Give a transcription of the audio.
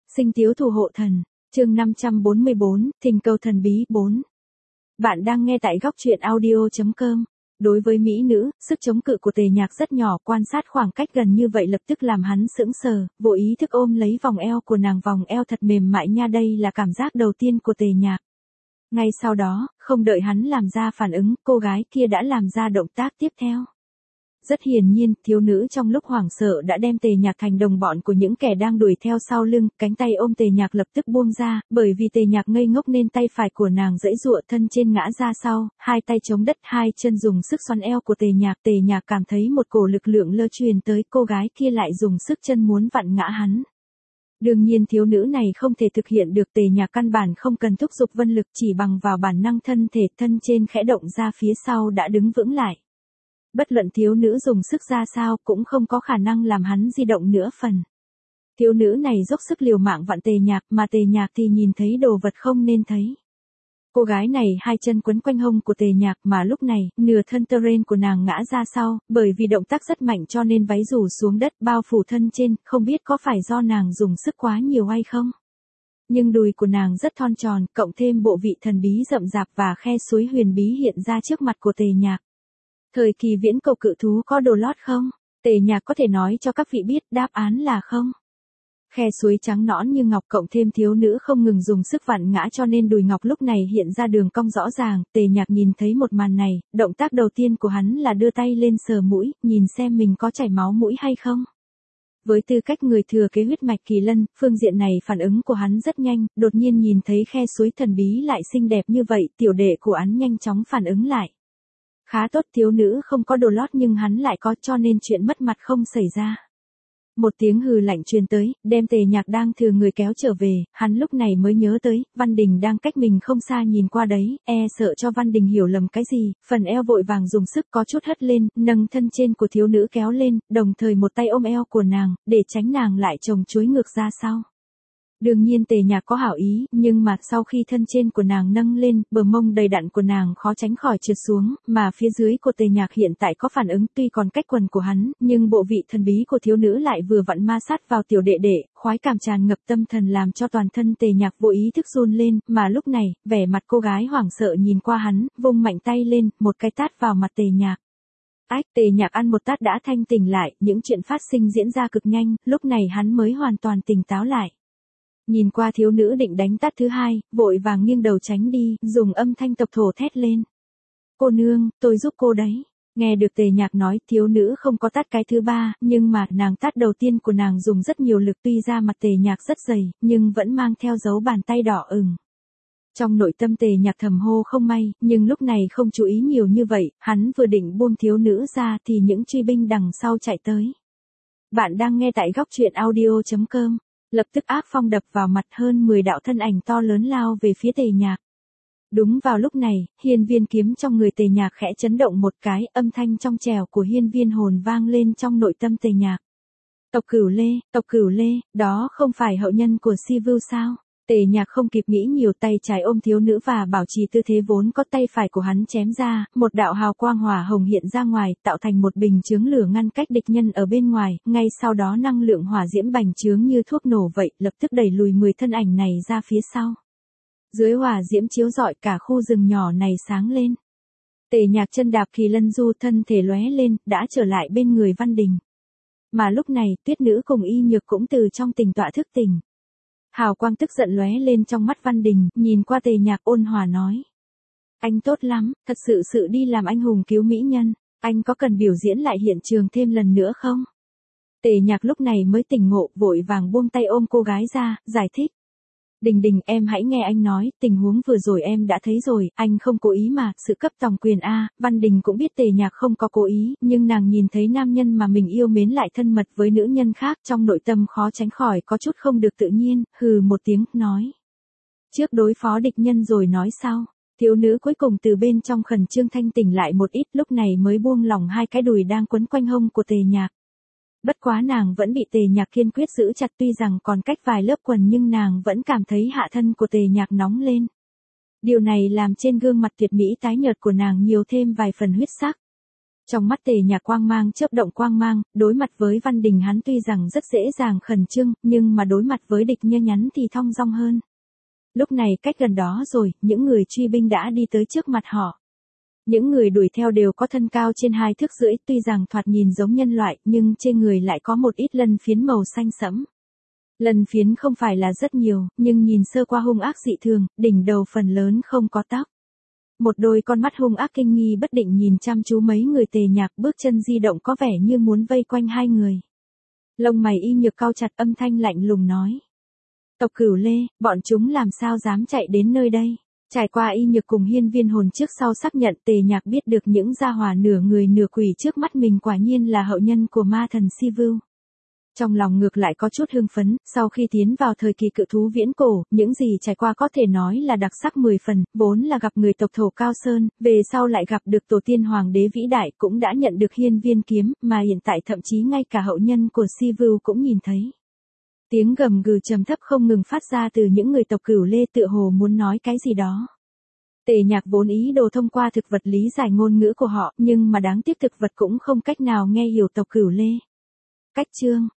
Sinh tiếu thủ hộ thần, chương 544, thỉnh cầu thần bí 4. Bạn đang nghe tại góc truyện audio.com. Đối với mỹ nữ, sức chống cự của Tề Nhạc rất nhỏ, quan sát khoảng cách gần như vậy lập tức làm hắn sững sờ, vô ý thức ôm lấy vòng eo của nàng, vòng eo thật mềm mại nha, đây là cảm giác đầu tiên của Tề Nhạc. Ngay sau đó, không đợi hắn làm ra phản ứng, cô gái kia đã làm ra động tác tiếp theo. Rất hiển nhiên, thiếu nữ trong lúc hoảng sợ đã đem Tề Nhạc thành đồng bọn của những kẻ đang đuổi theo sau lưng, cánh tay ôm Tề Nhạc lập tức buông ra, bởi vì Tề Nhạc ngây ngốc nên tay phải của nàng giãy giụa, thân trên ngã ra sau, hai tay chống đất, hai chân dùng sức xoắn eo của Tề Nhạc cảm thấy một cổ lực lượng lơ truyền tới, cô gái kia lại dùng sức chân muốn vặn ngã hắn. Đương nhiên thiếu nữ này không thể thực hiện được, Tề Nhạc căn bản không cần thúc giục vân lực, chỉ bằng vào bản năng thân thể, thân trên khẽ động ra phía sau đã đứng vững lại. Bất luận thiếu nữ dùng sức ra sao cũng không có khả năng làm hắn di động nửa phần. Thiếu nữ này dốc sức liều mạng vặn Tề Nhạc, mà Tề Nhạc thì nhìn thấy đồ vật không nên thấy. Cô gái này hai chân quấn quanh hông của Tề Nhạc, mà lúc này, nửa thân terrain của nàng ngã ra sau, bởi vì động tác rất mạnh cho nên váy rủ xuống đất bao phủ thân trên, không biết có phải do nàng dùng sức quá nhiều hay không. Nhưng đùi của nàng rất thon tròn, cộng thêm bộ vị thần bí rậm rạp và khe suối huyền bí hiện ra trước mặt của Tề Nhạc. Thời kỳ viễn cổ cự thú có đồ lót không? Tề Nhạc có thể nói cho các vị biết đáp án là không. Khe suối trắng nõn như ngọc, cộng thêm thiếu nữ không ngừng dùng sức vặn ngã cho nên đùi ngọc lúc này hiện ra đường cong rõ ràng. Tề Nhạc nhìn thấy một màn này, động tác đầu tiên của hắn là đưa tay lên sờ mũi, nhìn xem mình có chảy máu mũi hay không. Với tư cách người thừa kế huyết mạch kỳ lân, phương diện này phản ứng của hắn rất nhanh, đột nhiên nhìn thấy khe suối thần bí lại xinh đẹp như vậy, tiểu đệ của hắn nhanh chóng phản ứng lại. Khá tốt, thiếu nữ không có đồ lót nhưng hắn lại có, cho nên chuyện mất mặt không xảy ra. Một tiếng hừ lạnh truyền tới, đem Tề Nhạc đang thừa người kéo trở về, hắn lúc này mới nhớ tới, Văn Đình đang cách mình không xa nhìn qua đấy, sợ cho Văn Đình hiểu lầm cái gì, phần eo vội vàng dùng sức có chút hất lên, nâng thân trên của thiếu nữ kéo lên, đồng thời một tay ôm eo của nàng, để tránh nàng lại chồng chuối ngược ra sau. Đương nhiên Tề Nhạc có hảo ý, nhưng mà sau khi thân trên của nàng nâng lên, bờ mông đầy đặn của nàng khó tránh khỏi trượt xuống, mà phía dưới của Tề Nhạc hiện tại có phản ứng, tuy còn cách quần của hắn, nhưng bộ vị thần bí của thiếu nữ lại vừa vặn ma sát vào tiểu đệ đệ, khoái cảm tràn ngập tâm thần làm cho toàn thân Tề Nhạc vô ý thức run lên, mà lúc này, vẻ mặt cô gái hoảng sợ nhìn qua hắn, vung mạnh tay lên, một cái tát vào mặt Tề Nhạc. Tề Nhạc ăn một tát đã thanh tỉnh lại, những chuyện phát sinh diễn ra cực nhanh, lúc này hắn mới hoàn toàn tỉnh táo lại. Nhìn qua thiếu nữ định đánh tát thứ hai, vội vàng nghiêng đầu tránh đi, dùng âm thanh tộc thổ thét lên. Cô nương, tôi giúp cô đấy. Nghe được Tề Nhạc nói, thiếu nữ không có tát cái thứ ba, nhưng mà nàng tát đầu tiên của nàng dùng rất nhiều lực, tuy ra mặt Tề Nhạc rất dày, nhưng vẫn mang theo dấu bàn tay đỏ ửng. Trong nội tâm Tề Nhạc thầm hô không may, nhưng lúc này không chú ý nhiều như vậy, hắn vừa định buông thiếu nữ ra thì những truy binh đằng sau chạy tới. Bạn đang nghe tại góc truyện audio.com. Lập tức ác phong đập vào mặt, hơn 10 đạo thân ảnh to lớn lao về phía Tề Nhạc. Đúng vào lúc này, hiên viên kiếm trong người Tề Nhạc khẽ chấn động một cái, âm thanh trong trẻo của hiên viên hồn vang lên trong nội tâm Tề Nhạc. Tộc Cửu Lê, đó không phải hậu nhân của Si Vưu sao? Tề Nhạc không kịp nghĩ nhiều, tay trái ôm thiếu nữ và bảo trì tư thế vốn có, tay phải của hắn chém ra, một đạo hào quang hỏa hồng hiện ra ngoài, tạo thành một bình chướng lửa ngăn cách địch nhân ở bên ngoài, ngay sau đó năng lượng hỏa diễm bành trướng như thuốc nổ vậy, lập tức đẩy lùi 10 thân ảnh này ra phía sau. Dưới hỏa diễm chiếu rọi, cả khu rừng nhỏ này sáng lên. Tề Nhạc chân đạp kỳ lân du, thân thể lóe lên, đã trở lại bên người Văn Đình. Mà lúc này, Tuyết Nữ cùng Y Nhược cũng từ trong tình tọa thức tỉnh. Hào quang tức giận lóe lên trong mắt Văn Đình, nhìn qua Tề Nhạc ôn hòa nói. Anh tốt lắm, thật sự đi làm anh hùng cứu mỹ nhân, anh có cần biểu diễn lại hiện trường thêm lần nữa không? Tề Nhạc lúc này mới tỉnh ngộ, vội vàng buông tay ôm cô gái ra, giải thích. Đình, em hãy nghe anh nói, tình huống vừa rồi em đã thấy rồi, anh không cố ý mà, sự cấp tòng quyền a. Văn Đình cũng biết Tề Nhạc không có cố ý, nhưng nàng nhìn thấy nam nhân mà mình yêu mến lại thân mật với nữ nhân khác, trong nội tâm khó tránh khỏi có chút không được tự nhiên, hừ một tiếng, nói. Trước đối phó địch nhân rồi nói sau. Thiếu nữ cuối cùng từ bên trong khẩn trương thanh tỉnh lại một ít, lúc này mới buông lỏng hai cái đùi đang quấn quanh hông của Tề Nhạc. Bất quá nàng vẫn bị Tề Nhạc kiên quyết giữ chặt, tuy rằng còn cách vài lớp quần nhưng nàng vẫn cảm thấy hạ thân của Tề Nhạc nóng lên. Điều này làm trên gương mặt tuyệt mỹ tái nhợt của nàng nhiều thêm vài phần huyết sắc. Trong mắt Tề Nhạc quang mang chớp động quang mang, đối mặt với Văn Đình hắn tuy rằng rất dễ dàng khẩn trương, nhưng mà đối mặt với địch nhân nhắn thì thong dong hơn. Lúc này cách gần đó rồi, những người truy binh đã đi tới trước mặt họ. Những người đuổi theo đều có thân cao trên 2 thước rưỡi, tuy rằng thoạt nhìn giống nhân loại, nhưng trên người lại có một ít lân phiến màu xanh sẫm. Lân phiến không phải là rất nhiều, nhưng nhìn sơ qua hung ác dị thường, đỉnh đầu phần lớn không có tóc. Một đôi con mắt hung ác kinh nghi bất định nhìn chăm chú mấy người Tề Nhạc, bước chân di động có vẻ như muốn vây quanh hai người. Lông mày Y Nhược cau chặt, âm thanh lạnh lùng nói. Tộc Cửu Lê, bọn chúng làm sao dám chạy đến nơi đây? Trải qua Y Nhược cùng Hiên Viên Hồn trước sau xác nhận, Tề Nhạc biết được những gia hỏa nửa người nửa quỷ trước mắt mình quả nhiên là hậu nhân của ma thần Si Vưu. Trong lòng ngược lại có chút hưng phấn, sau khi tiến vào thời kỳ cự thú viễn cổ, những gì trải qua có thể nói là đặc sắc 10 phần, vốn là gặp người tộc Thổ Cao Sơn, về sau lại gặp được tổ tiên hoàng đế vĩ đại, cũng đã nhận được hiên viên kiếm, mà hiện tại thậm chí ngay cả hậu nhân của Si Vưu cũng nhìn thấy. Tiếng gầm gừ trầm thấp không ngừng phát ra từ những người tộc Cửu Lê, tựa hồ muốn nói cái gì đó. Tề Nhạc vốn ý đồ thông qua thực vật lý giải ngôn ngữ của họ, nhưng mà đáng tiếc thực vật cũng không cách nào nghe hiểu tộc Cửu Lê. Cách chương